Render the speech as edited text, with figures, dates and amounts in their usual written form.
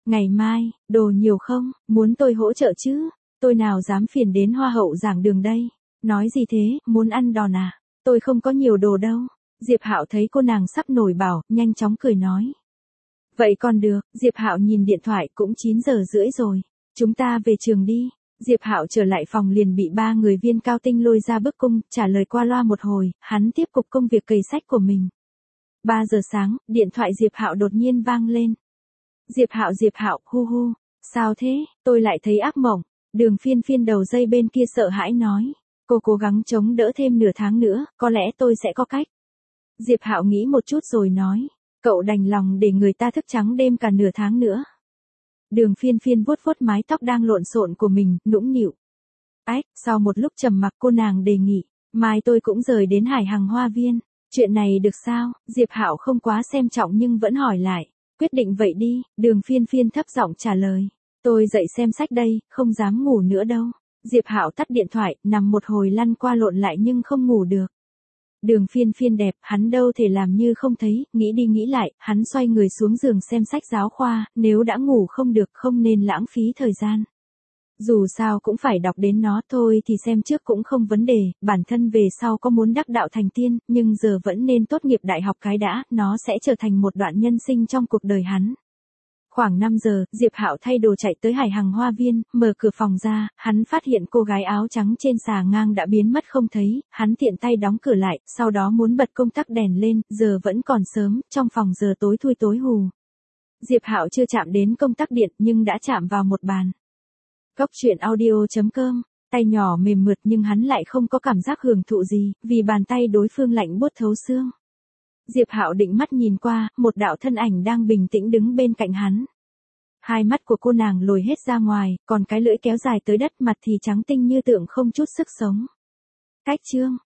Ngày mai, đồ nhiều không, muốn tôi hỗ trợ chứ? Tôi nào dám phiền đến hoa hậu giảng đường đây. Nói gì thế, muốn ăn đòn à? Tôi không có nhiều đồ đâu. Diệp Hạo thấy cô nàng sắp nổi bảo, nhanh chóng cười nói. Vậy còn được, Diệp Hạo nhìn điện thoại cũng 9 giờ rưỡi rồi. Chúng ta về trường đi. Diệp Hạo trở lại phòng liền bị 3 người viên cao tinh lôi ra bức cung, trả lời qua loa một hồi, hắn tiếp tục công việc cày sách của mình. 3 giờ sáng, điện thoại Diệp Hạo đột nhiên vang lên. Diệp Hạo, hu hu, sao thế, tôi lại thấy ác mộng. Đường Phiên Phiên đầu dây bên kia sợ hãi nói, cô cố gắng chống đỡ thêm nửa tháng nữa, có lẽ tôi sẽ có cách. Diệp Hạo nghĩ một chút rồi nói, cậu đành lòng để người ta thức trắng đêm cả nửa tháng nữa. Đường Phiên Phiên vuốt vuốt mái tóc đang lộn xộn của mình, nũng nịu. Ách, sau một lúc trầm mặc cô nàng đề nghị, mai tôi cũng rời đến Hải Hằng Hoa Viên. Chuyện này được sao? Diệp Hạo không quá xem trọng nhưng vẫn hỏi lại. Quyết định vậy đi, Đường Phiên Phiên thấp giọng trả lời. Tôi dậy xem sách đây, không dám ngủ nữa đâu. Diệp Hạo tắt điện thoại, nằm một hồi lăn qua lộn lại nhưng không ngủ được. Đường Phiên Phiên đẹp, hắn đâu thể làm như không thấy, nghĩ đi nghĩ lại, hắn xoay người xuống giường xem sách giáo khoa, nếu đã ngủ không được không nên lãng phí thời gian. Dù sao cũng phải đọc đến nó thôi thì xem trước cũng không vấn đề, bản thân về sau có muốn đắc đạo thành tiên, nhưng giờ vẫn nên tốt nghiệp đại học cái đã, nó sẽ trở thành một đoạn nhân sinh trong cuộc đời hắn. Khoảng 5 giờ, Diệp Hạo thay đồ chạy tới Hải Hằng Hoa Viên, mở cửa phòng ra, hắn phát hiện cô gái áo trắng trên xà ngang đã biến mất không thấy, hắn tiện tay đóng cửa lại, sau đó muốn bật công tắc đèn lên, giờ vẫn còn sớm, trong phòng giờ tối thui tối hù. Diệp Hạo chưa chạm đến công tắc điện nhưng đã chạm vào một bàn. Cốc truyện audio.com, tay nhỏ mềm mượt nhưng hắn lại không có cảm giác hưởng thụ gì, vì bàn tay đối phương lạnh buốt thấu xương. Diệp Hạo định mắt nhìn qua, một đạo thân ảnh đang bình tĩnh đứng bên cạnh hắn. Hai mắt của cô nàng lồi hết ra ngoài, còn cái lưỡi kéo dài tới đất, mặt thì trắng tinh như tượng không chút sức sống. Cách chương